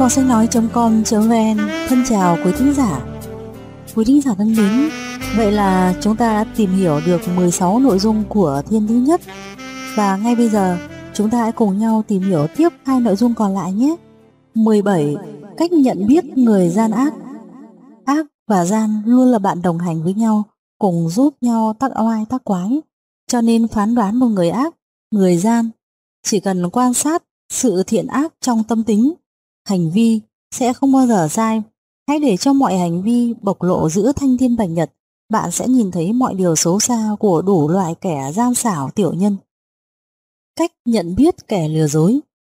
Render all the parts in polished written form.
Kho sách nói.com.vn thân chào quý thính giả. Quý thính giả thân mến, vậy là chúng ta đã tìm hiểu được 16 nội dung của thiên thứ nhất. Và ngay bây giờ, chúng ta hãy cùng nhau tìm hiểu tiếp 2 nội dung còn lại nhé. 17. Cách nhận biết người gian ác. Ác và gian luôn là bạn đồng hành với nhau, cùng giúp nhau tác oai tác quái. Cho nên phán đoán một người ác, người gian, chỉ cần quan sát sự thiện ác trong tâm tính, hành vi sẽ không bao giờ sai. Hãy để cho mọi hành vi bộc lộ giữa thanh thiên bạch nhật, bạn sẽ nhìn thấy mọi điều xấu xa của đủ loại kẻ gian xảo tiểu nhân. Cách nhận biết kẻ lừa dối.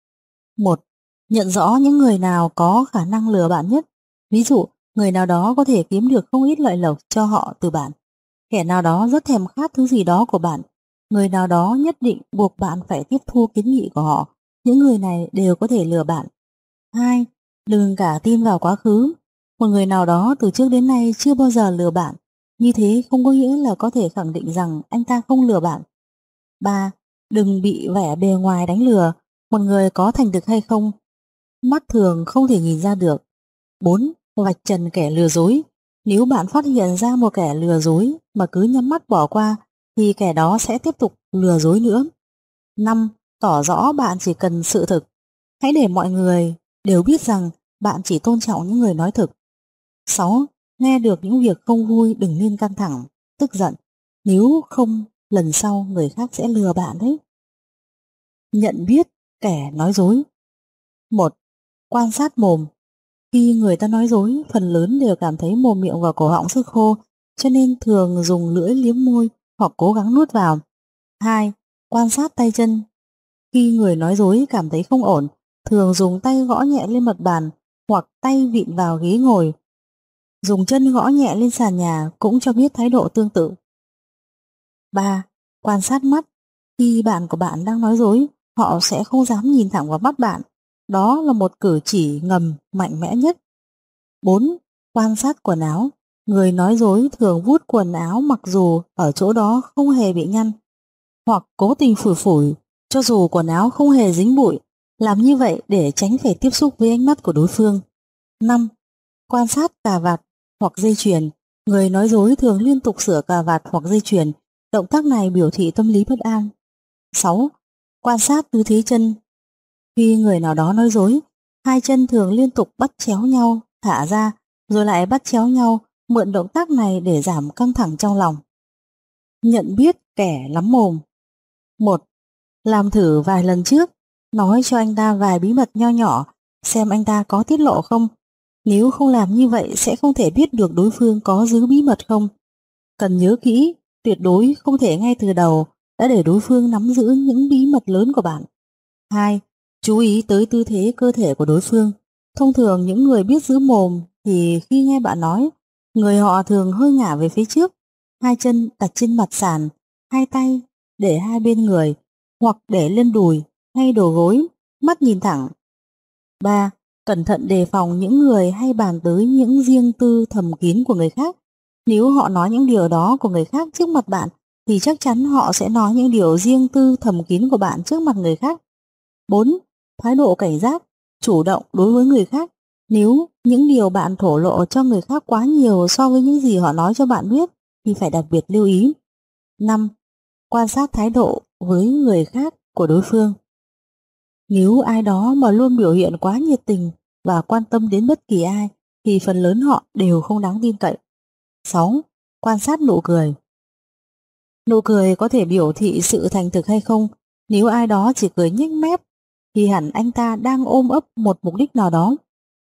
1. Nhận rõ những người nào có khả năng lừa bạn nhất. Ví dụ, người nào đó có thể kiếm được không ít lợi lộc cho họ từ bạn. Kẻ nào đó rất thèm khát thứ gì đó của bạn. Người nào đó nhất định buộc bạn phải tiếp thu kiến nghị của họ. Những người này đều có thể lừa bạn. 2. Đừng cả tin vào quá khứ. Một người nào đó từ trước đến nay chưa bao giờ lừa bạn. Như thế không có nghĩa là có thể khẳng định rằng anh ta không lừa bạn. 3. Đừng bị vẻ bề ngoài đánh lừa. Một người có thành thực hay không, mắt thường không thể nhìn ra được. 4. Vạch trần kẻ lừa dối. Nếu bạn phát hiện ra một kẻ lừa dối mà cứ nhắm mắt bỏ qua, thì kẻ đó sẽ tiếp tục lừa dối nữa. 5. Tỏ rõ bạn chỉ cần sự thực. Hãy để mọi người đều biết rằng bạn chỉ tôn trọng những người nói thực. 6. Nghe được những việc không vui đừng nên căng thẳng, tức giận. Nếu không, lần sau người khác sẽ lừa bạn đấy. Nhận biết kẻ nói dối. 1. Quan sát mồm. Khi người ta nói dối, phần lớn đều cảm thấy mồm miệng và cổ họng sức khô, cho nên thường dùng lưỡi liếm môi hoặc cố gắng nuốt vào. 2. Quan sát tay chân. Khi người nói dối cảm thấy không ổn, thường dùng tay gõ nhẹ lên mặt bàn hoặc tay vịn vào ghế ngồi. Dùng chân gõ nhẹ lên sàn nhà cũng cho biết thái độ tương tự. 3. Quan sát mắt. Khi bạn của bạn đang nói dối, họ sẽ không dám nhìn thẳng vào mắt bạn. Đó là một cử chỉ ngầm mạnh mẽ nhất. 4. Quan sát quần áo. Người nói dối thường vuốt quần áo mặc dù ở chỗ đó không hề bị nhăn, hoặc cố tình phủi phủi cho dù quần áo không hề dính bụi. Làm như vậy để tránh phải tiếp xúc với ánh mắt của đối phương. 5. Quan sát cà vạt hoặc dây chuyền. Người nói dối thường liên tục sửa cà vạt hoặc dây chuyền. Động tác này biểu thị tâm lý bất an. 6. Quan sát tư thế chân. Khi người nào đó nói dối, hai chân thường liên tục bắt chéo nhau, thả ra, rồi lại bắt chéo nhau, mượn động tác này để giảm căng thẳng trong lòng. Nhận biết kẻ lắm mồm. 1. Làm thử vài lần trước, nói cho anh ta vài bí mật nho nhỏ, xem anh ta có tiết lộ không. Nếu không làm như vậy sẽ không thể biết được đối phương có giữ bí mật không. Cần nhớ kỹ, tuyệt đối không thể ngay từ đầu đã để đối phương nắm giữ những bí mật lớn của bạn. 2. Chú ý tới tư thế cơ thể của đối phương. Thông thường những người biết giữ mồm thì khi nghe bạn nói, người họ thường hơi ngả về phía trước, hai chân đặt trên mặt sàn, hai tay để hai bên người hoặc để lên đùi hay đầu gối, mắt nhìn thẳng. 3. Cẩn thận đề phòng những người hay bàn tới những riêng tư thầm kín của người khác. Nếu họ nói những điều đó của người khác trước mặt bạn, thì chắc chắn họ sẽ nói những điều riêng tư thầm kín của bạn trước mặt người khác. 4. Thái độ cảnh giác, chủ động đối với người khác. Nếu những điều bạn thổ lộ cho người khác quá nhiều so với những gì họ nói cho bạn biết, thì phải đặc biệt lưu ý. 5. Quan sát thái độ với người khác của đối phương. Nếu ai đó mà luôn biểu hiện quá nhiệt tình và quan tâm đến bất kỳ ai, thì phần lớn họ đều không đáng tin cậy. 6. Quan sát nụ cười. Nụ cười có thể biểu thị sự thành thực hay không. Nếu ai đó chỉ cười nhếch mép, thì hẳn anh ta đang ôm ấp một mục đích nào đó.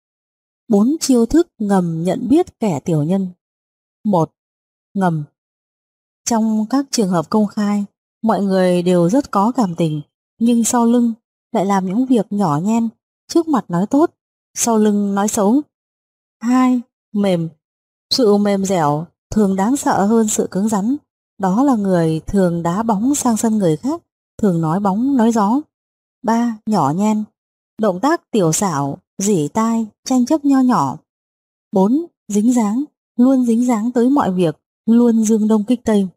4 chiêu thức ngầm nhận biết kẻ tiểu nhân. 1. Ngầm. Trong các trường hợp công khai, mọi người đều rất có cảm tình, nhưng sau lưng lại làm những việc nhỏ nhen, trước mặt nói tốt, sau lưng nói xấu. 2. Mềm. Sự mềm dẻo thường đáng sợ hơn sự cứng rắn. Đó là người thường đá bóng sang sân người khác, thường nói bóng nói gió. 3. Nhỏ nhen. Động tác tiểu xảo, rỉ tai, tranh chấp nho nhỏ. 4. Dính dáng. Luôn dính dáng tới mọi việc, luôn dương đông kích tây.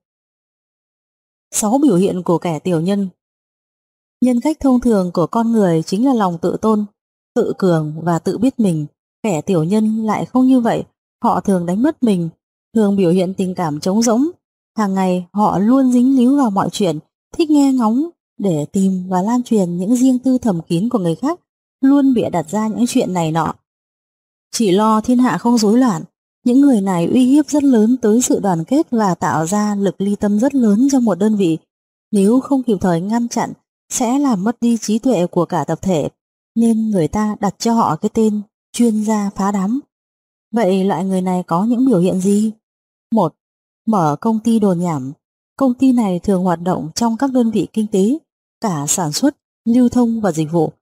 6 biểu hiện của kẻ tiểu nhân. Nhân cách thông thường của con người chính là lòng tự tôn. tự cường và tự biết mình. Kẻ tiểu nhân lại không như vậy, họ thường đánh mất mình, thường biểu hiện tình cảm trống rỗng. Hàng ngày họ luôn dính líu vào mọi chuyện, thích nghe ngóng để tìm và lan truyền những riêng tư thầm kín của người khác, luôn bịa đặt ra những chuyện này nọ. Chỉ lo thiên hạ không rối loạn, những người này uy hiếp rất lớn tới sự đoàn kết và tạo ra lực ly tâm rất lớn trong một đơn vị. Nếu không kịp thời ngăn chặn, sẽ làm mất đi trí tuệ của cả tập thể, nên người ta đặt cho họ cái tên chuyên gia phá đám. Vậy loại người này có những biểu hiện gì? 1. Mở công ty đồn nhảm. Công ty này thường hoạt động trong các đơn vị kinh tế, cả sản xuất, lưu thông và dịch vụ.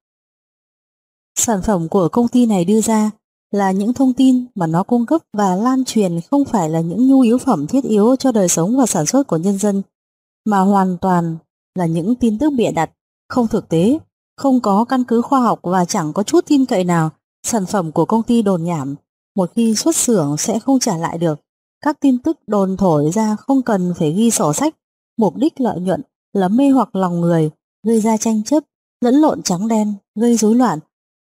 Sản phẩm của công ty này đưa ra là những thông tin mà nó cung cấp và lan truyền không phải là những nhu yếu phẩm thiết yếu cho đời sống và sản xuất của nhân dân, mà hoàn toàn là những tin tức bịa đặt, không thực tế, không có căn cứ khoa học và chẳng có chút tin cậy nào. Sản phẩm của công ty đồn nhảm một khi xuất xưởng sẽ không trả lại được. Các tin tức đồn thổi ra không cần phải ghi sổ sách, mục đích lợi nhuận là mê hoặc lòng người, gây ra tranh chấp, lẫn lộn trắng đen, gây rối loạn.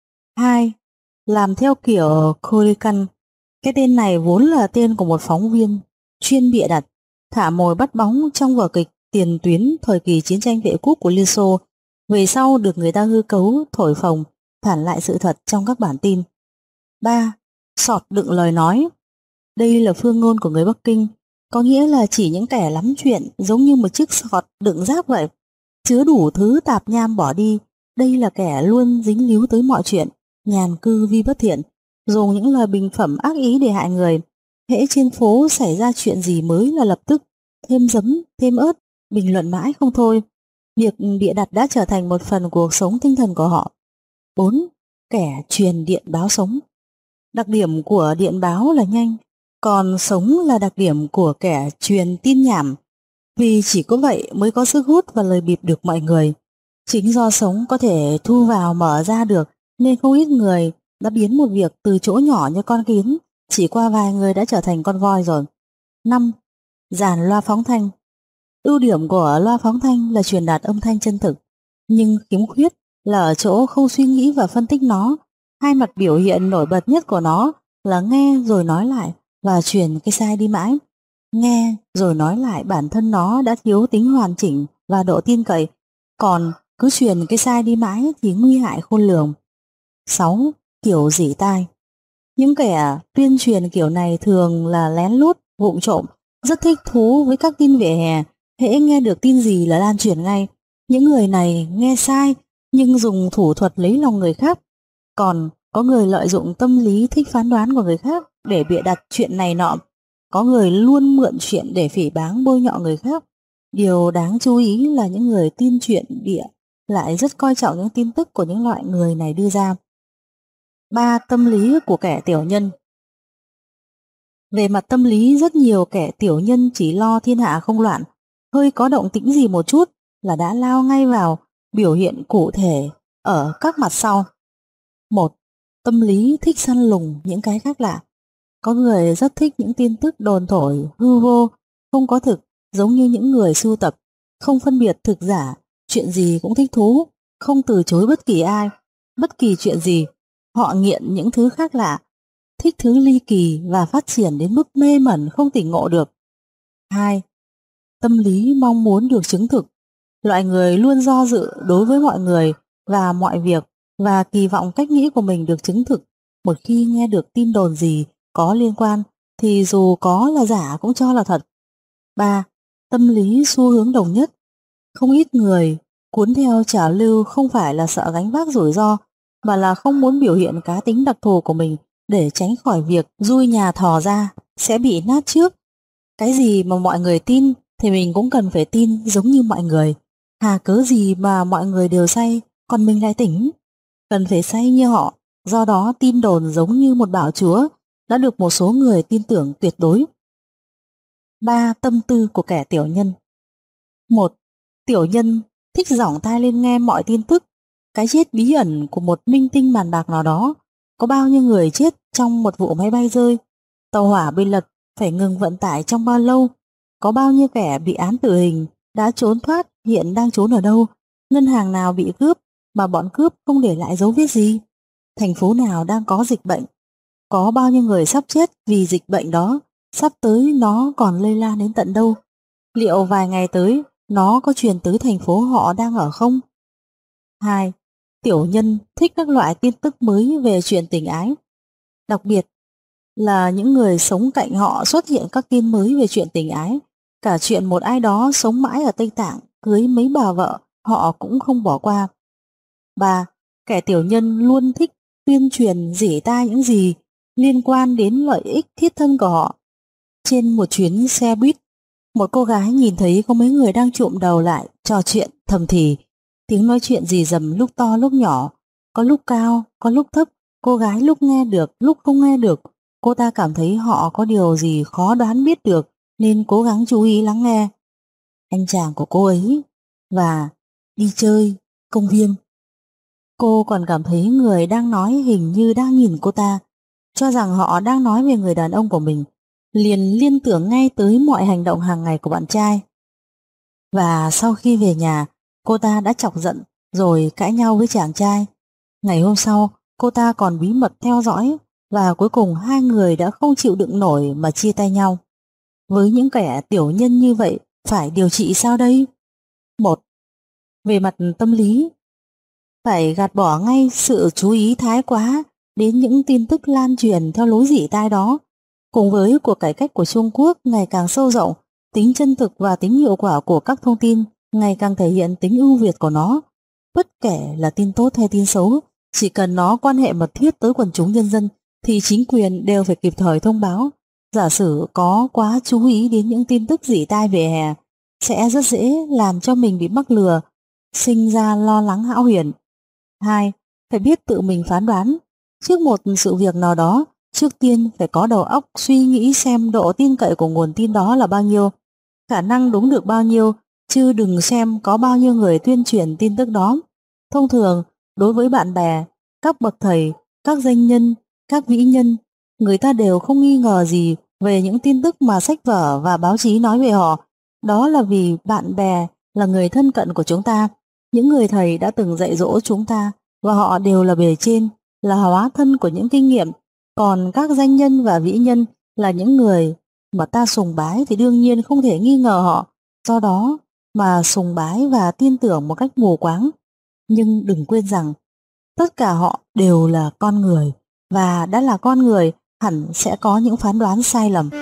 2. Làm theo kiểu Khorikan. Cái tên này vốn là tên của một phóng viên chuyên bịa đặt, thả mồi bắt bóng trong vở kịch tiền tuyến thời kỳ chiến tranh vệ quốc của Liên Xô, về sau được người ta hư cấu, thổi phồng, phản lại sự thật trong các bản tin. 3. Sọt đựng lời nói. Đây là phương ngôn của người Bắc Kinh, có nghĩa là chỉ những kẻ lắm chuyện, giống như một chiếc sọt đựng rác vậy, chứa đủ thứ tạp nham bỏ đi. Đây là kẻ luôn dính líu tới mọi chuyện, nhàn cư vi bất thiện, dùng những lời bình phẩm ác ý để hại người. Hễ trên phố xảy ra chuyện gì mới là lập tức thêm giấm, thêm ớt, bình luận mãi không thôi. Việc bịa đặt đã trở thành một phần cuộc sống tinh thần của họ. 4. Kẻ truyền điện báo sống. Đặc điểm của điện báo là nhanh, còn sống là đặc điểm của kẻ truyền tin nhảm. Vì chỉ có vậy mới có sức hút và lời bịp được mọi người. Chính do sống có thể thu vào mở ra được, nên không ít người đã biến một việc từ chỗ nhỏ như con kiến, chỉ qua vài người đã trở thành con voi rồi. 5. Dàn loa phóng thanh. Ưu điểm của loa phóng thanh là truyền đạt âm thanh chân thực, nhưng khiếm khuyết là ở chỗ không suy nghĩ và phân tích nó. Hai mặt biểu hiện nổi bật nhất của nó là nghe rồi nói lại và truyền cái sai đi mãi. Nghe rồi nói lại bản thân nó đã thiếu tính hoàn chỉnh và độ tin cậy, còn cứ truyền cái sai đi mãi thì nguy hại khôn lường. 6. Kiểu rỉ tai. Những kẻ tuyên truyền kiểu này thường là lén lút, vụng trộm, rất thích thú với các tin vỉa hè. Hễ nghe được tin gì là lan truyền ngay. Những người này nghe sai nhưng dùng thủ thuật lấy lòng người khác. Còn có người lợi dụng tâm lý thích phán đoán của người khác để bịa đặt chuyện này nọ. Có người luôn mượn chuyện để phỉ báng bôi nhọ người khác. Điều đáng chú ý là những người tin chuyện bịa lại rất coi trọng những tin tức của những loại người này đưa ra. 3. Tâm lý của kẻ tiểu nhân. Về mặt tâm lý, rất nhiều kẻ tiểu nhân chỉ lo thiên hạ không loạn, hơi có động tĩnh gì một chút là đã lao ngay vào biểu hiện cụ thể ở các mặt sau. 1. Tâm lý thích săn lùng những cái khác lạ. Có người rất thích những tin tức đồn thổi, hư vô, không có thực, giống như những người sưu tập, không phân biệt thực giả, chuyện gì cũng thích thú, không từ chối bất kỳ ai, bất kỳ chuyện gì. Họ nghiện những thứ khác lạ, thích thứ ly kỳ và phát triển đến mức mê mẩn không tỉnh ngộ được. 2. Tâm lý mong muốn được chứng thực. Loại người luôn do dự đối với mọi người và mọi việc và kỳ vọng cách nghĩ của mình được chứng thực. Một khi nghe được tin đồn gì có liên quan thì dù có là giả cũng cho là thật. 3. Tâm lý xu hướng đồng nhất. Không ít người cuốn theo trào lưu không phải là sợ gánh vác rủi ro, mà là không muốn biểu hiện cá tính đặc thù của mình để tránh khỏi việc dui nhà thò ra sẽ bị nát trước. Cái gì mà mọi người tin thì mình cũng cần phải tin giống như mọi người. Hà cớ gì mà mọi người đều say còn mình lại tỉnh? Cần phải say như họ. Do đó tin đồn giống như một bảo chúa đã được một số người tin tưởng tuyệt đối. 3. Tâm tư của kẻ tiểu nhân. 1. Tiểu nhân thích giỏng tai lên nghe mọi tin tức. Cái chết bí ẩn của một minh tinh màn bạc nào đó. Có bao nhiêu người chết trong một vụ máy bay rơi? Tàu hỏa bị lật phải ngừng vận tải trong bao lâu? Có bao nhiêu kẻ bị án tử hình đã trốn thoát, hiện đang trốn ở đâu? Ngân hàng nào bị cướp mà bọn cướp không để lại dấu vết gì? thành phố nào đang có dịch bệnh, có bao nhiêu người sắp chết vì dịch bệnh đó, sắp tới nó còn lây lan đến tận đâu, liệu vài ngày tới nó có truyền tới thành phố họ đang ở không? 2. Tiểu nhân thích các loại tin tức mới về chuyện tình ái, đặc biệt là những người sống cạnh họ xuất hiện các tin mới về chuyện tình ái, cả chuyện một ai đó sống mãi ở Tây Tạng cưới mấy bà vợ họ cũng không bỏ qua. 3. Kẻ tiểu nhân luôn thích tuyên truyền rỉ tai những gì liên quan đến lợi ích thiết thân của họ. Trên một chuyến xe buýt, một cô gái nhìn thấy có mấy người đang chụm đầu lại trò chuyện thầm thì, tiếng nói chuyện rì rầm lúc to lúc nhỏ, có lúc cao, có lúc thấp, cô gái lúc nghe được, lúc không nghe được. Cô ta cảm thấy họ có điều gì khó đoán biết được nên cố gắng chú ý lắng nghe. Anh chàng của cô ấy và đi chơi, công viên. Cô còn cảm thấy người đang nói hình như đang nhìn cô ta, cho rằng họ đang nói về người đàn ông của mình, liền liên tưởng ngay tới mọi hành động hàng ngày của bạn trai. Và sau khi về nhà, cô ta đã chọc giận rồi cãi nhau với chàng trai. Ngày hôm sau, cô ta còn bí mật theo dõi và cuối cùng hai người đã không chịu đựng nổi mà chia tay nhau. Với những kẻ tiểu nhân như vậy, phải điều trị sao đây? 1. Về mặt tâm lý, phải gạt bỏ ngay sự chú ý thái quá đến những tin tức lan truyền theo lối rỉ tai đó. Cùng với cuộc cải cách của Trung Quốc ngày càng sâu rộng, tính chân thực và tính hiệu quả của các thông tin ngày càng thể hiện tính ưu việt của nó. Bất kể là tin tốt hay tin xấu, chỉ cần nó quan hệ mật thiết tới quần chúng nhân dân thì chính quyền đều phải kịp thời thông báo. Giả sử có quá chú ý đến những tin tức rỉ tai về hè, sẽ rất dễ làm cho mình bị mắc lừa, sinh ra lo lắng hão huyền. 2. Phải biết tự mình phán đoán. Trước một sự việc nào đó, trước tiên phải có đầu óc suy nghĩ xem độ tin cậy của nguồn tin đó là bao nhiêu, khả năng đúng được bao nhiêu, chứ đừng xem có bao nhiêu người tuyên truyền tin tức đó. Thông thường, đối với bạn bè, các bậc thầy, các danh nhân, các vĩ nhân, người ta đều không nghi ngờ gì về những tin tức mà sách vở và báo chí nói về họ. Đó là vì bạn bè là người thân cận của chúng ta, những người thầy đã từng dạy dỗ chúng ta, và họ đều là bề trên, là hóa thân của những kinh nghiệm. Còn các danh nhân và vĩ nhân là những người mà ta sùng bái thì đương nhiên không thể nghi ngờ họ, do đó mà sùng bái và tin tưởng một cách mù quáng. Nhưng đừng quên rằng tất cả họ đều là con người, và đã là con người hẳn sẽ có những phán đoán sai lầm.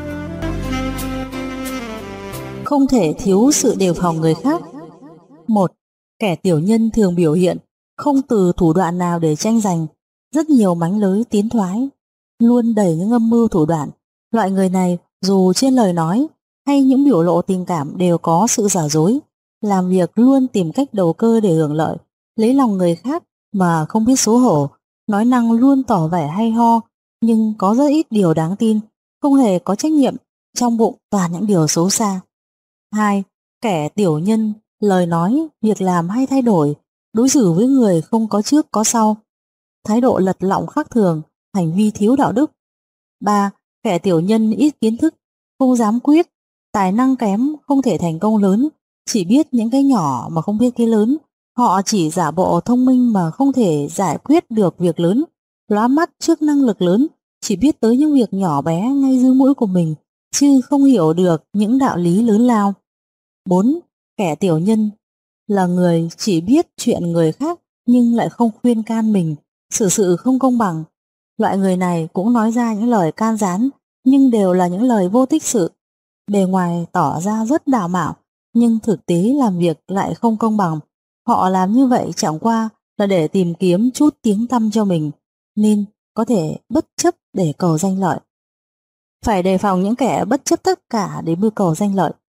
Không thể thiếu sự đề phòng người khác. 1. Kẻ tiểu nhân thường biểu hiện không từ thủ đoạn nào để tranh giành, rất nhiều mánh lới tiến thoái, luôn đầy những âm mưu thủ đoạn. Loại người này dù trên lời nói hay những biểu lộ tình cảm đều có sự giả dối, làm việc luôn tìm cách đầu cơ để hưởng lợi, lấy lòng người khác mà không biết xấu hổ, nói năng luôn tỏ vẻ hay ho, nhưng có rất ít điều đáng tin, không hề có trách nhiệm, trong bụng toàn những điều xấu xa. 2. Kẻ tiểu nhân, lời nói, việc làm hay thay đổi, đối xử với người không có trước có sau, thái độ lật lọng khác thường, hành vi thiếu đạo đức. 3. Kẻ tiểu nhân ít kiến thức, không dám quyết, tài năng kém, không thể thành công lớn, chỉ biết những cái nhỏ mà không biết cái lớn. Họ chỉ giả bộ thông minh mà không thể giải quyết được việc lớn, lóa mắt trước năng lực lớn, chỉ biết tới những việc nhỏ bé ngay dưới mũi của mình, chứ không hiểu được những đạo lý lớn lao. 4. Kẻ tiểu nhân là người chỉ biết chuyện người khác nhưng lại không khuyên can mình, xử sự không công bằng. Loại người này cũng nói ra những lời can gián, nhưng đều là những lời vô tích sự. Bề ngoài tỏ ra rất đạo mạo, nhưng thực tế làm việc lại không công bằng. Họ làm như vậy chẳng qua là để tìm kiếm chút tiếng tăm cho mình, nên có thể bất chấp để cầu danh lợi. Phải đề phòng những kẻ bất chấp tất cả để mưu cầu danh lợi.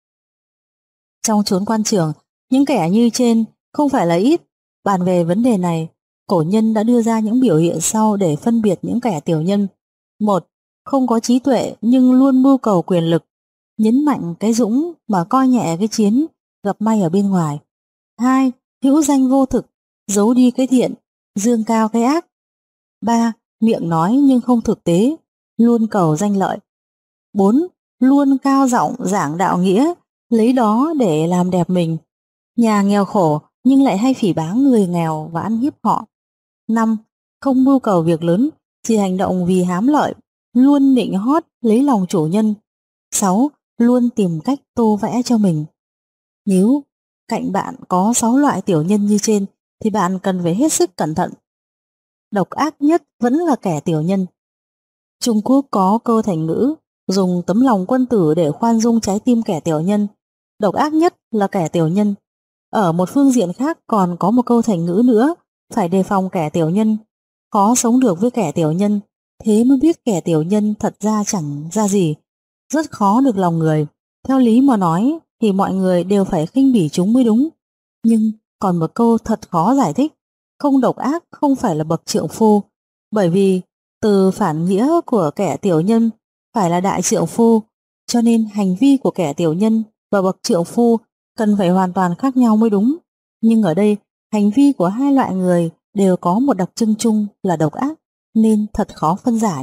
Trong chốn quan trường, những kẻ như trên không phải là ít. Bàn về vấn đề này, cổ nhân đã đưa ra những biểu hiện sau để phân biệt những kẻ tiểu nhân. 1. Không có trí tuệ nhưng luôn mưu cầu quyền lực, nhấn mạnh cái dũng mà coi nhẹ cái chiến, gặp may ở bên ngoài. 2. Hữu danh vô thực, giấu đi cái thiện, dương cao cái ác. 3. Miệng nói nhưng không thực tế, luôn cầu danh lợi. 4. Luôn cao giọng giảng đạo nghĩa, lấy đó để làm đẹp mình. Nhà nghèo khổ nhưng lại hay phỉ báng người nghèo và ăn hiếp họ. 5. không mưu cầu việc lớn, chỉ hành động vì hám lợi, luôn nịnh hót lấy lòng chủ nhân. 6. Luôn tìm cách tô vẽ cho mình. Nếu cạnh bạn có 6 loại tiểu nhân như trên thì bạn cần phải hết sức cẩn thận. Độc ác nhất vẫn là kẻ tiểu nhân. Trung Quốc có câu thành ngữ dùng tấm lòng quân tử để khoan dung trái tim kẻ tiểu nhân. Độc ác nhất là kẻ tiểu nhân. Ở một phương diện khác còn có một câu thành ngữ nữa, phải đề phòng kẻ tiểu nhân. Khó sống được với kẻ tiểu nhân, thế mới biết kẻ tiểu nhân thật ra chẳng ra gì. Rất khó được lòng người. Theo lý mà nói thì mọi người đều phải khinh bỉ chúng mới đúng. Nhưng còn một câu thật khó giải thích. Không độc ác không phải là bậc trượng phu. Bởi vì từ phản nghĩa của kẻ tiểu nhân phải là đại trượng phu, cho nên hành vi của kẻ tiểu nhân và bậc trượng phu cần phải hoàn toàn khác nhau mới đúng. Nhưng ở đây, hành vi của hai loại người đều có một đặc trưng chung là độc ác, nên thật khó phân giải.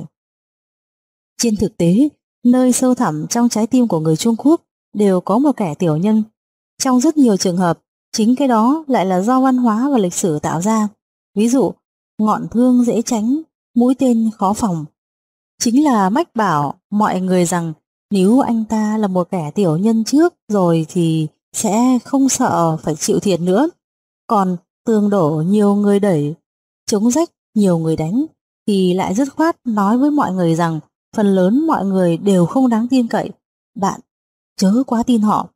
Trên thực tế, nơi sâu thẳm trong trái tim của người Trung Quốc đều có một kẻ tiểu nhân. Trong rất nhiều trường hợp, chính cái đó lại là do văn hóa và lịch sử tạo ra. Ví dụ, ngọn thương dễ tránh, mũi tên khó phòng. Chính là mách bảo mọi người rằng nếu anh ta là một kẻ tiểu nhân trước rồi thì sẽ không sợ phải chịu thiệt nữa. Còn tường đổ nhiều người đẩy, chống rách nhiều người đánh thì lại dứt khoát nói với mọi người rằng phần lớn mọi người đều không đáng tin cậy. Bạn chớ quá tin họ.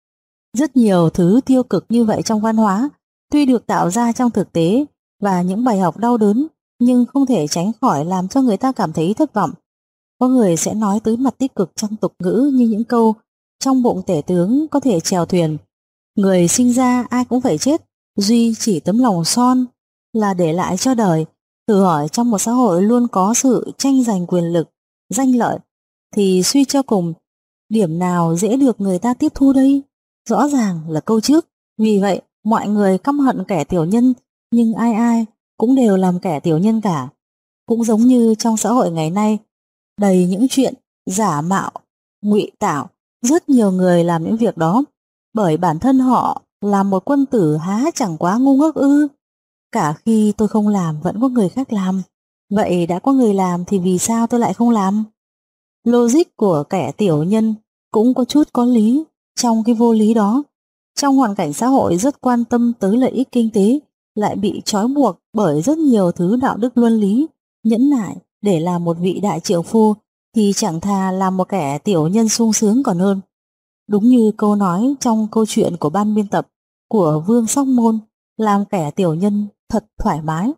Rất nhiều thứ tiêu cực như vậy trong văn hóa tuy được tạo ra trong thực tế và những bài học đau đớn nhưng không thể tránh khỏi làm cho người ta cảm thấy thất vọng. Có người sẽ nói tới mặt tích cực trong tục ngữ như những câu trong bụng tể tướng có thể chèo thuyền, người sinh ra ai cũng phải chết, duy chỉ tấm lòng son là để lại cho đời. Thử hỏi trong một xã hội luôn có sự tranh giành quyền lực, danh lợi thì suy cho cùng điểm nào dễ được người ta tiếp thu đây? Rõ ràng là câu trước. Vì vậy mọi người căm hận kẻ tiểu nhân, nhưng ai ai cũng đều làm kẻ tiểu nhân cả. Cũng giống như trong xã hội ngày nay, đầy những chuyện giả mạo, ngụy tạo, rất nhiều người làm những việc đó, bởi bản thân họ là một quân tử há chẳng quá ngu ngốc ư? Cả khi tôi không làm vẫn có người khác làm, vậy đã có người làm thì vì sao tôi lại không làm? Logic của kẻ tiểu nhân cũng có chút có lý trong cái vô lý đó. Trong hoàn cảnh xã hội rất quan tâm tới lợi ích kinh tế, lại bị trói buộc bởi rất nhiều thứ đạo đức luân lý, nhẫn nại để làm một vị đại trượng phu thì chẳng thà làm một kẻ tiểu nhân sung sướng còn hơn. Đúng như câu nói trong câu chuyện của ban biên tập của Vương Sóc Môn, làm kẻ tiểu nhân thật thoải mái.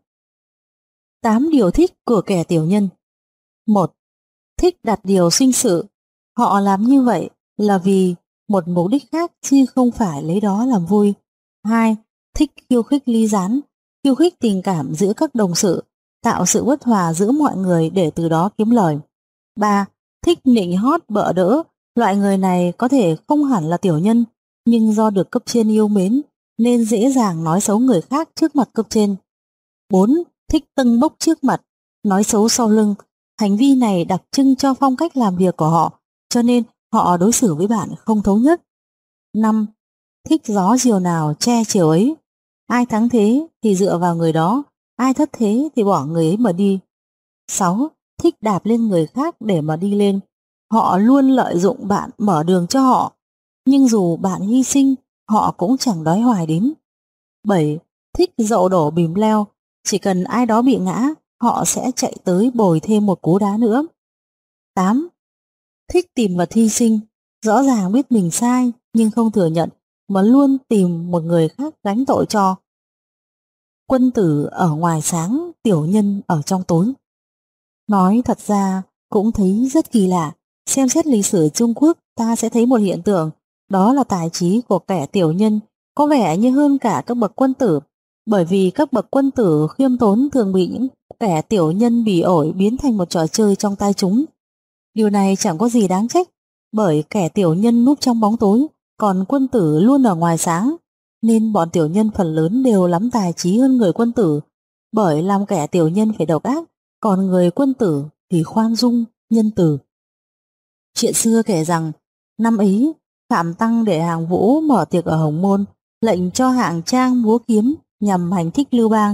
8 điều thích của kẻ tiểu nhân. 1. Thích đặt điều sinh sự. Họ làm như vậy là vì một mục đích khác chứ không phải lấy đó làm vui. 2. Thích khiêu khích ly gián, khiêu khích tình cảm giữa các đồng sự, tạo sự bất hòa giữa mọi người để từ đó kiếm lời. 3. Thích nịnh hót bợ đỡ. Loại người này có thể không hẳn là tiểu nhân, nhưng do được cấp trên yêu mến nên dễ dàng nói xấu người khác trước mặt cấp trên. 4. Thích tâng bốc trước mặt, nói xấu sau lưng. Hành vi này đặc trưng cho phong cách làm việc của họ, cho nên họ đối xử với bạn không thấu nhất. 5. Thích gió chiều nào che chiều ấy. Ai thắng thế thì dựa vào người đó, ai thất thế thì bỏ người ấy mà đi. 6. Thích đạp lên người khác để mà đi lên. Họ luôn lợi dụng bạn mở đường cho họ, nhưng dù bạn hy sinh, họ cũng chẳng đói hoài đến. 7. Thích dậu đổ bìm leo. Chỉ cần ai đó bị ngã, họ sẽ chạy tới bồi thêm một cú đá nữa. 8. Thích tìm vật hy sinh. Rõ ràng biết mình sai, nhưng không thừa nhận, mà luôn tìm một người khác gánh tội cho. Quân tử ở ngoài sáng, tiểu nhân ở trong tối. Nói thật ra cũng thấy rất kỳ lạ. Xem xét lịch sử Trung Quốc, ta sẽ thấy một hiện tượng, đó là tài trí của kẻ tiểu nhân có vẻ như hơn cả các bậc quân tử, bởi vì các bậc quân tử khiêm tốn thường bị những kẻ tiểu nhân bỉ ổi biến thành một trò chơi trong tay chúng. Điều này chẳng có gì đáng trách, bởi kẻ tiểu nhân núp trong bóng tối, còn quân tử luôn ở ngoài sáng, nên bọn tiểu nhân phần lớn đều lắm tài trí hơn người quân tử, bởi làm kẻ tiểu nhân phải độc ác, còn người quân tử thì khoan dung, nhân từ. Chuyện xưa kể rằng, năm ấy, Phạm Tăng để Hạng Vũ mở tiệc ở Hồng Môn, lệnh cho Hạng Trang múa kiếm nhằm hành thích Lưu Bang,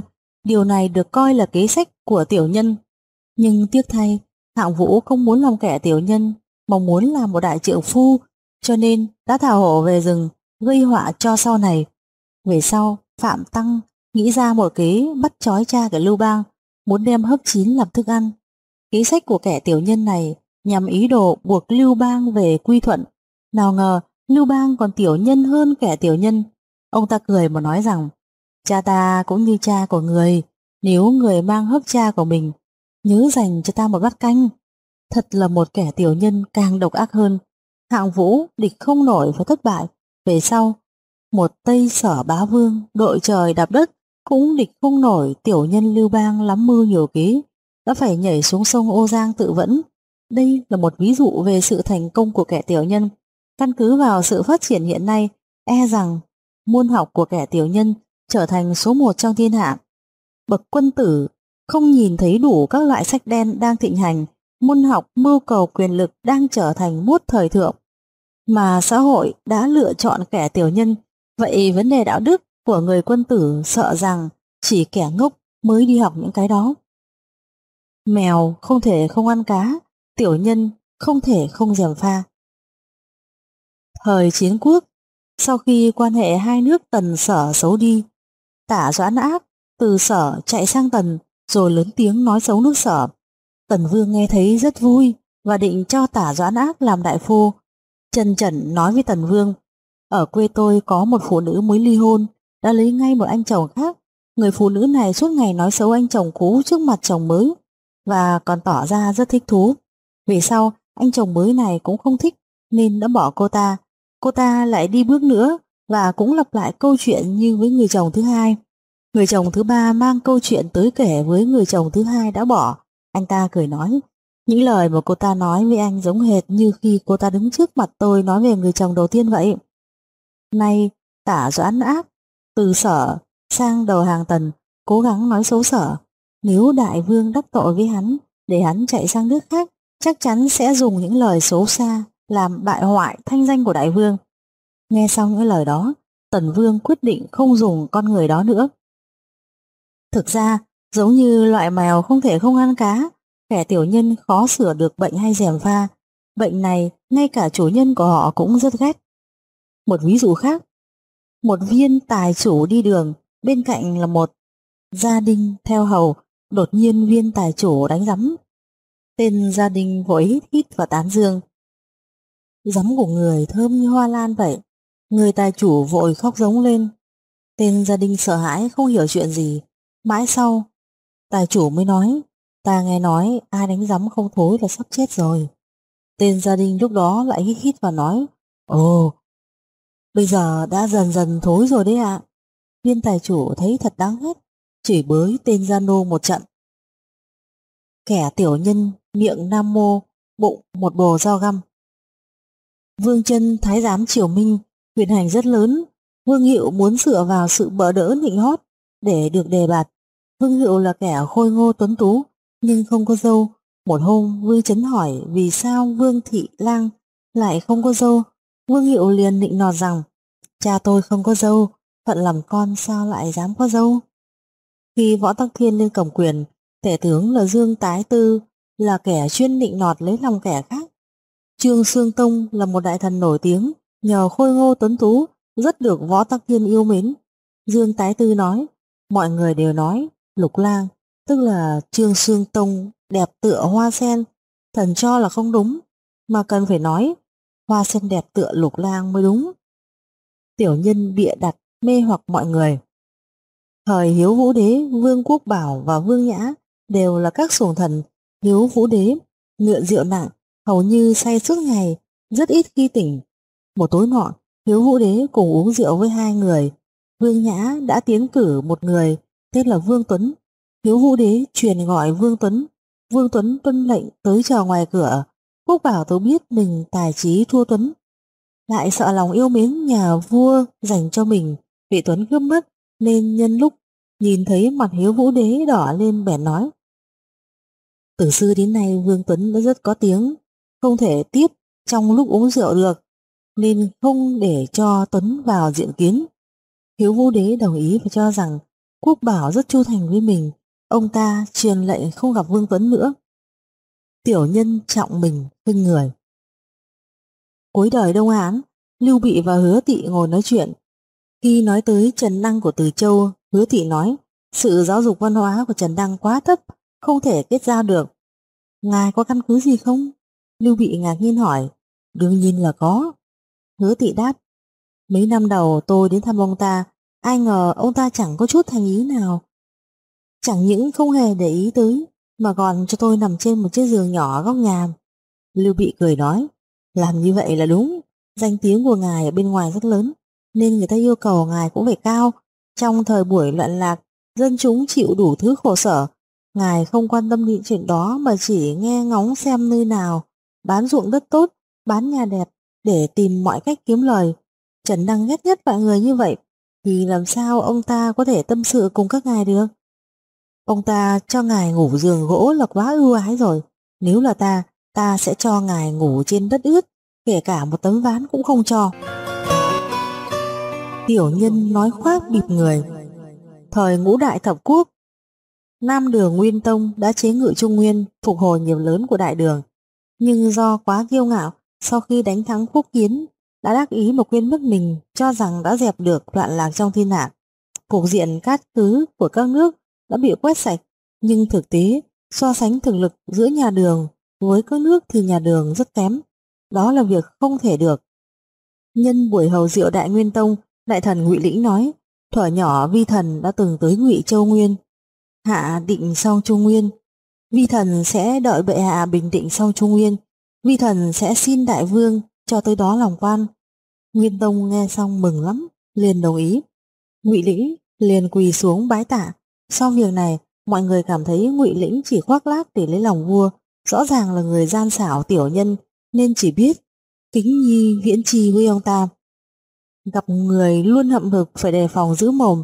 Điều này được coi là kế sách của tiểu nhân. Nhưng tiếc thay, Hạng Vũ không muốn làm kẻ tiểu nhân, mong muốn làm một đại trượng phu, cho nên đã thả hổ về rừng, gây họa cho sau này. Về sau, Phạm Tăng nghĩ ra một kế bắt trói cha của Lưu Bang, muốn đem hấp chín làm thức ăn. Kế sách của kẻ tiểu nhân này nhằm ý đồ buộc Lưu Bang về quy thuận. Nào ngờ Lưu Bang còn tiểu nhân hơn kẻ tiểu nhân. Ông ta cười mà nói rằng, cha ta cũng như cha của người, nếu người mang hấp cha của mình, nhớ dành cho ta một bát canh. Thật là một kẻ tiểu nhân càng độc ác hơn. Hạng Vũ địch không nổi phải thất bại. Về sau, một Tây Sở Bá Vương đội trời đạp đất cũng địch không nổi tiểu nhân Lưu Bang lắm mưu nhiều kế, đã phải nhảy xuống sông Ô Giang tự vẫn. Đây là một ví dụ về sự thành công của kẻ tiểu nhân. Căn cứ vào sự phát triển hiện nay, e rằng môn học của kẻ tiểu nhân trở thành số một trong thiên hạ. Bậc quân tử không nhìn thấy đủ các loại sách đen đang thịnh hành, môn học mưu cầu quyền lực đang trở thành mốt thời thượng, mà xã hội đã lựa chọn kẻ tiểu nhân. Vậy vấn đề đạo đức của người quân tử sợ rằng chỉ kẻ ngốc mới đi học những cái đó. Mèo không thể không ăn cá, tiểu nhân không thể không gièm pha. Thời chiến quốc, sau khi quan hệ hai nước Tần Sở xấu đi, Tả Doãn Ác từ Sở chạy sang Tần rồi lớn tiếng nói xấu nước Sở. Tần Vương nghe thấy rất vui và định cho Tả Doãn Ác làm đại phu. Trần Chẩn nói với Tần Vương, ở quê tôi có một phụ nữ mới ly hôn, đã lấy ngay một anh chồng khác. Người phụ nữ này suốt ngày nói xấu anh chồng cũ trước mặt chồng mới và còn tỏ ra rất thích thú. Về sau, anh chồng mới này cũng không thích nên đã bỏ cô ta. Cô ta lại đi bước nữa và cũng lặp lại câu chuyện như với người chồng thứ hai. Người chồng thứ ba mang câu chuyện tới kể với người chồng thứ hai đã bỏ. Anh ta cười nói, những lời mà cô ta nói với anh giống hệt như khi cô ta đứng trước mặt tôi nói về người chồng đầu tiên vậy. Nay Tả Doãn Ác từ Sở sang đầu hàng Tần, cố gắng nói xấu Sở. Nếu đại vương đắc tội với hắn để hắn chạy sang nước khác, chắc chắn sẽ dùng những lời xấu xa làm bại hoại thanh danh của đại vương. Nghe xong những lời đó, Tần Vương quyết định không dùng con người đó nữa. Thực ra, giống như loại mèo không thể không ăn cá, kẻ tiểu nhân khó sửa được bệnh hay gièm pha. Bệnh này ngay cả chủ nhân của họ cũng rất ghét. Một ví dụ khác, một viên tài chủ đi đường, bên cạnh là một gia đình theo hầu, đột nhiên viên tài chủ đánh giấm. Tên gia đình vội hít hít và tán dương. Giấm của người thơm như hoa lan vậy. Người tài chủ vội khóc giống lên. Tên gia đình sợ hãi không hiểu chuyện gì. Mãi sau, tài chủ mới nói, ta nghe nói ai đánh giấm không thối là sắp chết rồi. Tên gia đình lúc đó lại hít hít và nói, ồ, bây giờ đã dần dần thối rồi đấy ạ. Viên tài chủ thấy thật đáng ghét, chửi bới tên gia nô một trận. Kẻ tiểu nhân miệng nam mô, bụng một bồ dao găm. Vương Chân thái giám Triều Minh quyền hành rất lớn. Vương Hiệu muốn dựa vào sự bỡ đỡ nịnh hót để được đề bạt. Vương Hiệu là kẻ khôi ngô tuấn tú nhưng không có dâu. Một hôm Vương Chấn hỏi vì sao Vương Thị Lang lại không có dâu. Vương Hiệu liền nịnh nọt rằng, cha tôi không có dâu, phận làm con sao lại dám có dâu. Khi Võ Tắc Thiên lên cầm quyền, tể tướng là Dương Tái Tư là kẻ chuyên nịnh nọt lấy lòng kẻ khác. Trương Xương Tông là một đại thần nổi tiếng, nhờ khôi ngô tuấn tú rất được Võ Tắc Thiên yêu mến. Dương Tái Tư nói, mọi người đều nói Lục Lang, tức là Trương Xương Tông đẹp tựa hoa sen, thần cho là không đúng, mà cần phải nói hoa sen đẹp tựa Lục Lang mới đúng. Tiểu nhân bịa đặt mê hoặc mọi người. Thời Hiếu Vũ Đế, Vương Quốc Bảo và Vương Nhã đều là các sủng thần. Hiếu Vũ Đế nghiện rượu nặng, hầu như say suốt ngày, rất ít khi tỉnh. Một tối nọ, Hiếu Vũ Đế cùng uống rượu với hai người. Vương Nhã đã tiến cử một người tên là Vương Tuấn. Hiếu Vũ Đế truyền gọi Vương Tuấn. Vương Tuấn tuân lệnh tới chờ ngoài cửa. Quốc Bảo tôi biết mình tài trí thua Tuấn, lại sợ lòng yêu mến nhà vua dành cho mình bị Tuấn cướp mất, nên nhân lúc nhìn thấy mặt Hiếu Vũ Đế đỏ lên bèn nói, từ xưa đến nay Vương Tuấn đã rất có tiếng, không thể tiếp trong lúc uống rượu được, nên không để cho Tuấn vào diện kiến. Hiếu Vũ Đế đồng ý và cho rằng Quốc Bảo rất chu thành với mình, ông ta truyền lệnh không gặp Vương Tuấn nữa. Tiểu Nhân trọng mình khinh người. Cuối đời Đông Hán, Lưu Bị và Hứa Tị ngồi nói chuyện. Khi nói tới Trần Đăng của Từ Châu, Hứa Tị nói sự giáo dục văn hóa của Trần Đăng quá thấp, không thể kết giao được. Ngài có căn cứ gì không? Lưu Bị ngạc nhiên hỏi. Đương nhiên là có. Hứa Tị đáp. Mấy năm đầu tôi đến thăm ông ta, ai ngờ ông ta chẳng có chút thành ý nào. Chẳng những không hề để ý tới, mà còn cho tôi nằm trên một chiếc giường nhỏ ở góc nhà. Lưu Bị cười nói, làm như vậy là đúng. Danh tiếng của ngài ở bên ngoài rất lớn, nên người ta yêu cầu ngài cũng phải cao. Trong thời buổi loạn lạc, dân chúng chịu đủ thứ khổ sở, ngài không quan tâm đến chuyện đó mà chỉ nghe ngóng xem nơi nào bán ruộng đất tốt, bán nhà đẹp để tìm mọi cách kiếm lời. Trần Đăng ghét nhất loại người như vậy, thì làm sao ông ta có thể tâm sự cùng các ngài được? Ông ta cho ngài ngủ giường gỗ là quá ưu ái rồi. Nếu là ta sẽ cho ngài ngủ trên đất ướt, kể cả một tấm ván cũng không cho. Tiểu Nhân nói khoác bịp người. Thời Ngũ Đại Thập Quốc, Nam Đường Nguyên Tông đã chế ngự Trung Nguyên, phục hồi nghiệp lớn của Đại Đường. Nhưng do quá kiêu ngạo, sau khi đánh thắng Quốc Kiến, đã đắc ý mà quên mất mình, cho rằng đã dẹp được loạn lạc trong thiên hạ. Cục diện cát cứ của các nước đã bị quét sạch, nhưng thực tế so sánh thực lực giữa nhà Đường với các nước thì nhà Đường rất kém. Đó là việc không thể được. Nhân buổi hầu rượu Đại Nguyên Tông, đại thần Ngụy Lĩnh nói, thuở nhỏ vi thần đã từng tới Ngụy Châu Nguyên, hạ định xong Trung Nguyên. Vi thần sẽ đợi bệ hạ bình định xong Trung Nguyên, vi thần sẽ xin đại vương cho tới đó làm quan. Nguyên Tông nghe xong mừng lắm, liền đồng ý. Ngụy Lĩnh liền quỳ xuống bái tạ. Sau việc này, mọi người cảm thấy Ngụy Lĩnh chỉ khoác lác để lấy lòng vua, rõ ràng là người gian xảo tiểu nhân, nên chỉ biết kính nhi viễn chi với ông ta. Gặp người luôn hậm hực phải đề phòng giữ mồm.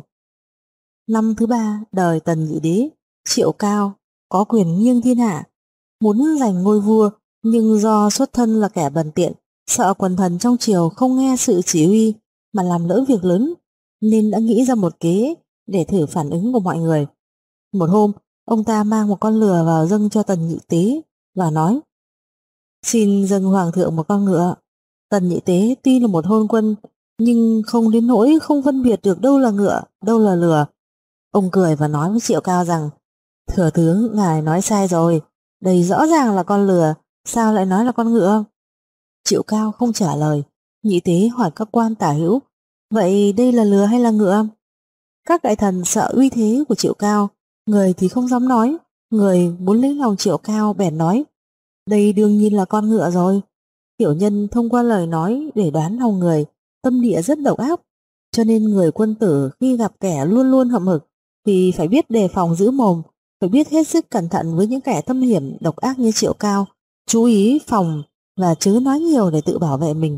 Năm thứ 3 đời Tần Nhị Đế, Triệu Cao có quyền nghiêng thiên hạ, muốn giành ngôi vua, nhưng do xuất thân là kẻ bần tiện, sợ quần thần trong triều không nghe sự chỉ huy mà làm lỡ việc lớn, nên đã nghĩ ra một kế để thử phản ứng của mọi người. Một hôm, ông ta mang một con lừa vào dâng cho Tần Nhị Tế và nói: xin dâng hoàng thượng một con ngựa. Tần Nhị Tế tuy là một hôn quân, nhưng không đến nỗi không phân biệt được đâu là ngựa, đâu là lừa. Ông cười và nói với Triệu Cao rằng: thừa tướng, ngài nói sai rồi, đây rõ ràng là con lừa, sao lại nói là con ngựa? Triệu Cao không trả lời. Nhị Tế hỏi các quan tả hữu: vậy đây là lừa hay là ngựa? Các đại thần sợ uy thế của Triệu Cao, người thì không dám nói, người muốn lấy lòng Triệu Cao bèn nói: đây đương nhiên là con ngựa rồi. Tiểu nhân thông qua lời nói để đoán lòng người, tâm địa rất độc ác, cho nên người quân tử khi gặp kẻ luôn luôn hậm hực thì phải biết đề phòng giữ mồm, phải biết hết sức cẩn thận với những kẻ thâm hiểm độc ác như Triệu Cao, chú ý phòng và chớ nói nhiều để tự bảo vệ mình.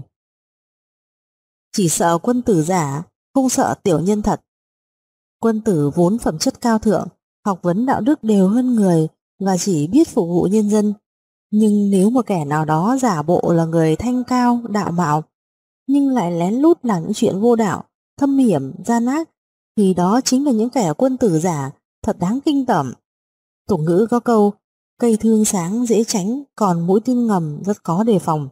Chỉ sợ quân tử giả, không sợ tiểu nhân thật. Quân tử vốn phẩm chất cao thượng, học vấn đạo đức đều hơn người và chỉ biết phục vụ nhân dân. Nhưng nếu một kẻ nào đó giả bộ là người thanh cao, đạo mạo, nhưng lại lén lút làm những chuyện vô đạo, thâm hiểm, gian ác, thì đó chính là những kẻ quân tử giả, thật đáng kinh tởm. Tục ngữ có câu: cây thương sáng dễ tránh, còn mũi tên ngầm rất khó đề phòng.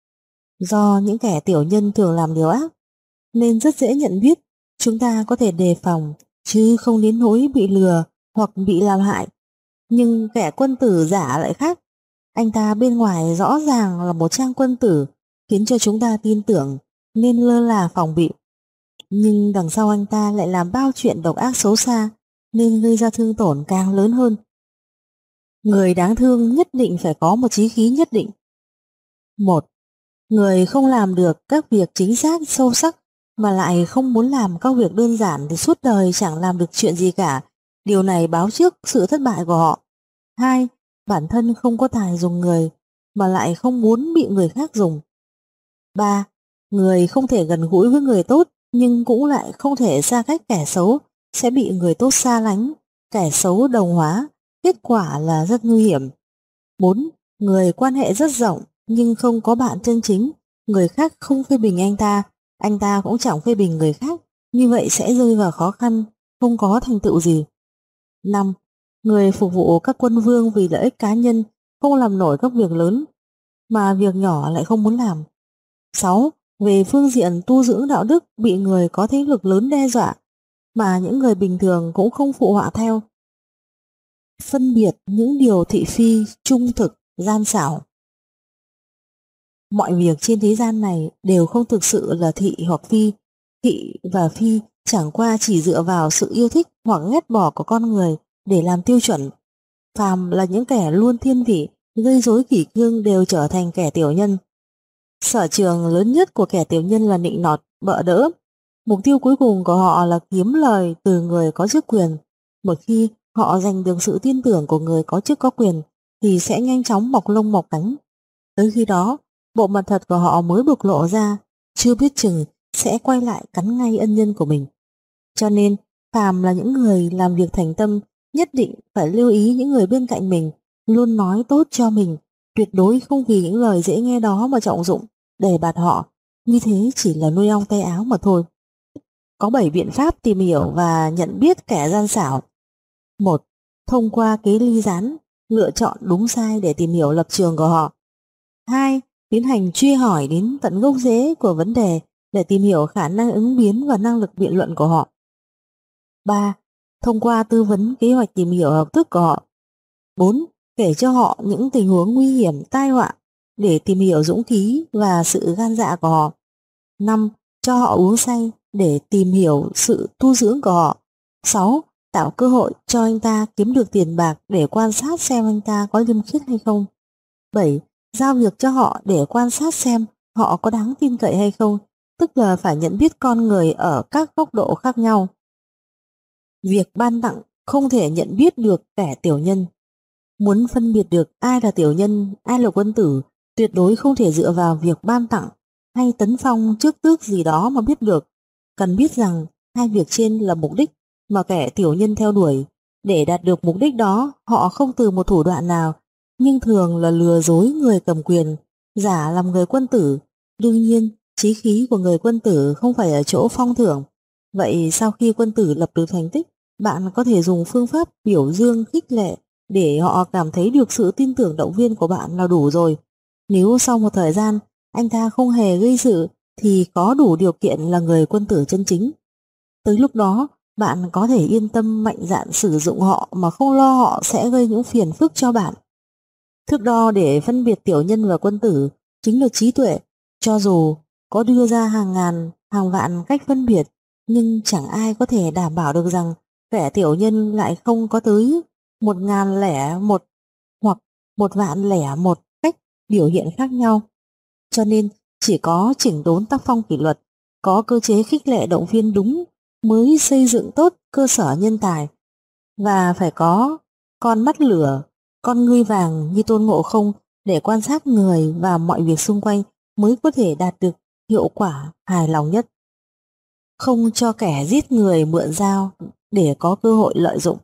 Do những kẻ tiểu nhân thường làm điều ác, nên rất dễ nhận biết, chúng ta có thể đề phòng, chứ không đến nỗi bị lừa hoặc bị làm hại. Nhưng kẻ quân tử giả lại khác. Anh ta bên ngoài rõ ràng là một trang quân tử, khiến cho chúng ta tin tưởng nên lơ là phòng bị. Nhưng đằng sau anh ta lại làm bao chuyện độc ác xấu xa, nên gây ra thương tổn càng lớn hơn. Người đáng thương nhất định phải có một chí khí nhất định. 1. Người không làm được các việc chính xác sâu sắc, mà lại không muốn làm các việc đơn giản thì suốt đời chẳng làm được chuyện gì cả. Điều này báo trước sự thất bại của họ. 2. Bản thân không có tài dùng người, mà lại không muốn bị người khác dùng. 3. Người không thể gần gũi với người tốt, nhưng cũng lại không thể xa cách kẻ xấu, sẽ bị người tốt xa lánh, kẻ xấu đồng hóa, kết quả là rất nguy hiểm. 4. Người quan hệ rất rộng, nhưng không có bạn chân chính, người khác không phê bình anh ta cũng chẳng phê bình người khác, như vậy sẽ rơi vào khó khăn. không có thành tựu gì. 5. Người phục vụ các quân vương vì lợi ích cá nhân, không làm nổi các việc lớn, mà việc nhỏ lại không muốn làm. 6. Về phương diện tu dưỡng đạo đức bị người có thế lực lớn đe dọa, mà những người bình thường cũng không phụ họa theo. Phân biệt những điều thị phi, trung thực, gian xảo. Mọi việc trên thế gian này đều không thực sự là thị hoặc phi. Thị và phi chẳng qua chỉ dựa vào sự yêu thích hoặc ghét bỏ của con người để làm tiêu chuẩn. Phàm là những kẻ luôn thiên vị, gây rối kỷ cương đều trở thành kẻ tiểu nhân. Sở trường lớn nhất của kẻ tiểu nhân là nịnh nọt, bợ đỡ. Mục tiêu cuối cùng của họ là kiếm lời từ người có chức quyền. Một khi họ giành được sự tin tưởng của người có chức có quyền thì sẽ nhanh chóng mọc lông mọc cánh. Tới khi đó, bộ mặt thật của họ mới bộc lộ ra, chưa biết chừng sẽ quay lại cắn ngay ân nhân của mình. Cho nên, phàm là những người làm việc thành tâm, nhất định phải lưu ý những người bên cạnh mình, luôn nói tốt cho mình, tuyệt đối không vì những lời dễ nghe đó mà trọng dụng, đề bạt họ. Như thế chỉ là nuôi ong tay áo mà thôi. Có 7 biện pháp tìm hiểu và nhận biết kẻ gian xảo. 1. Thông qua kế ly gián, lựa chọn đúng sai để tìm hiểu lập trường của họ. 2. Tiến hành truy hỏi đến tận gốc rễ của vấn đề để tìm hiểu khả năng ứng biến và năng lực biện luận của họ. 3. Thông qua tư vấn kế hoạch tìm hiểu học thức của họ. 4. Kể cho họ những tình huống nguy hiểm, tai họa để tìm hiểu dũng khí và sự gan dạ của họ. 5. Cho họ uống say để tìm hiểu sự tu dưỡng của họ. 6. Tạo cơ hội cho anh ta kiếm được tiền bạc để quan sát xem anh ta có liêm khiết hay không. 7. Giao việc cho họ để quan sát xem họ có đáng tin cậy hay không, tức là phải nhận biết con người ở các góc độ khác nhau. Việc ban tặng không thể nhận biết được kẻ tiểu nhân. Muốn phân biệt được ai là tiểu nhân, ai là quân tử, tuyệt đối không thể dựa vào việc ban tặng hay tấn phong trước tước gì đó mà biết được. Cần biết rằng hai việc trên là mục đích mà kẻ tiểu nhân theo đuổi. Để đạt được mục đích đó, họ không từ một thủ đoạn nào, nhưng thường là lừa dối người cầm quyền, giả làm người quân tử. Đương nhiên, chí khí của người quân tử không phải ở chỗ phong thưởng. Vậy sau khi quân tử lập được thành tích, bạn có thể dùng phương pháp biểu dương khích lệ để họ cảm thấy được sự tin tưởng động viên của bạn là đủ rồi. Nếu sau một thời gian anh ta không hề gây sự thì có đủ điều kiện là người quân tử chân chính. Tới lúc đó, bạn có thể yên tâm mạnh dạn sử dụng họ mà không lo họ sẽ gây những phiền phức cho bạn. Thước đo để phân biệt tiểu nhân và quân tử chính là trí tuệ. Cho dù có đưa ra hàng ngàn, hàng vạn cách phân biệt, nhưng chẳng ai có thể đảm bảo được rằng kẻ tiểu nhân lại không có tới 1001 hoặc 1.001 cách biểu hiện khác nhau. Cho nên chỉ có chỉnh đốn tác phong kỷ luật, có cơ chế khích lệ động viên đúng mới xây dựng tốt cơ sở nhân tài. Và phải có con mắt lửa, con ngươi vàng như Tôn Ngộ Không để quan sát người và mọi việc xung quanh mới có thể đạt được hiệu quả hài lòng nhất. Không cho kẻ giết người mượn dao để có cơ hội lợi dụng.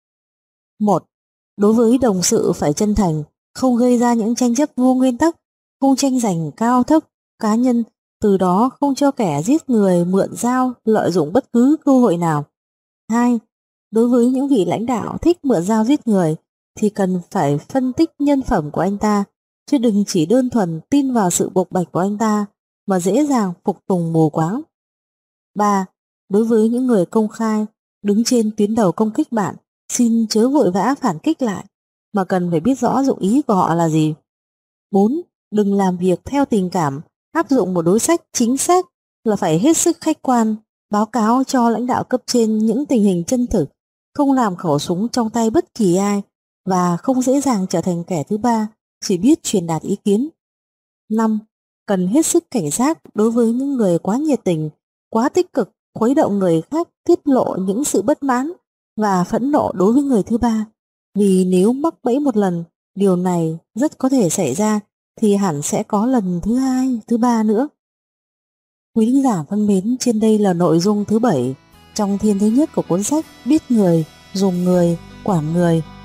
1. Đối với đồng sự phải chân thành, không gây ra những tranh chấp vô nguyên tắc, không tranh giành cao thấp, cá nhân, từ đó không cho kẻ giết người mượn dao lợi dụng bất cứ cơ hội nào. 2. Đối với những vị lãnh đạo thích mượn dao giết người thì cần phải phân tích nhân phẩm của anh ta, chứ đừng chỉ đơn thuần tin vào sự bộc bạch của anh ta mà dễ dàng phục tùng mù quáng. 3. Đối với những người công khai đứng trên tuyến đầu công kích bạn, xin chớ vội vã phản kích lại, mà cần phải biết rõ dụng ý của họ là gì. 4. Đừng làm việc theo tình cảm, áp dụng một đối sách chính xác là phải hết sức khách quan, báo cáo cho lãnh đạo cấp trên những tình hình chân thực, không làm khẩu súng trong tay bất kỳ ai và không dễ dàng trở thành kẻ thứ ba, chỉ biết truyền đạt ý kiến. 5. Cần hết sức cảnh giác đối với những người quá nhiệt tình, quá tích cực, khuấy động người khác tiết lộ những sự bất mãn và phẫn nộ đối với người thứ ba. Vì nếu mắc bẫy một lần, điều này rất có thể xảy ra thì hẳn sẽ có lần thứ hai, thứ ba nữa. Quý thính giả thân mến, trên đây là nội dung thứ 7 trong thiên thứ nhất của cuốn sách Biết người, dùng người, quản người.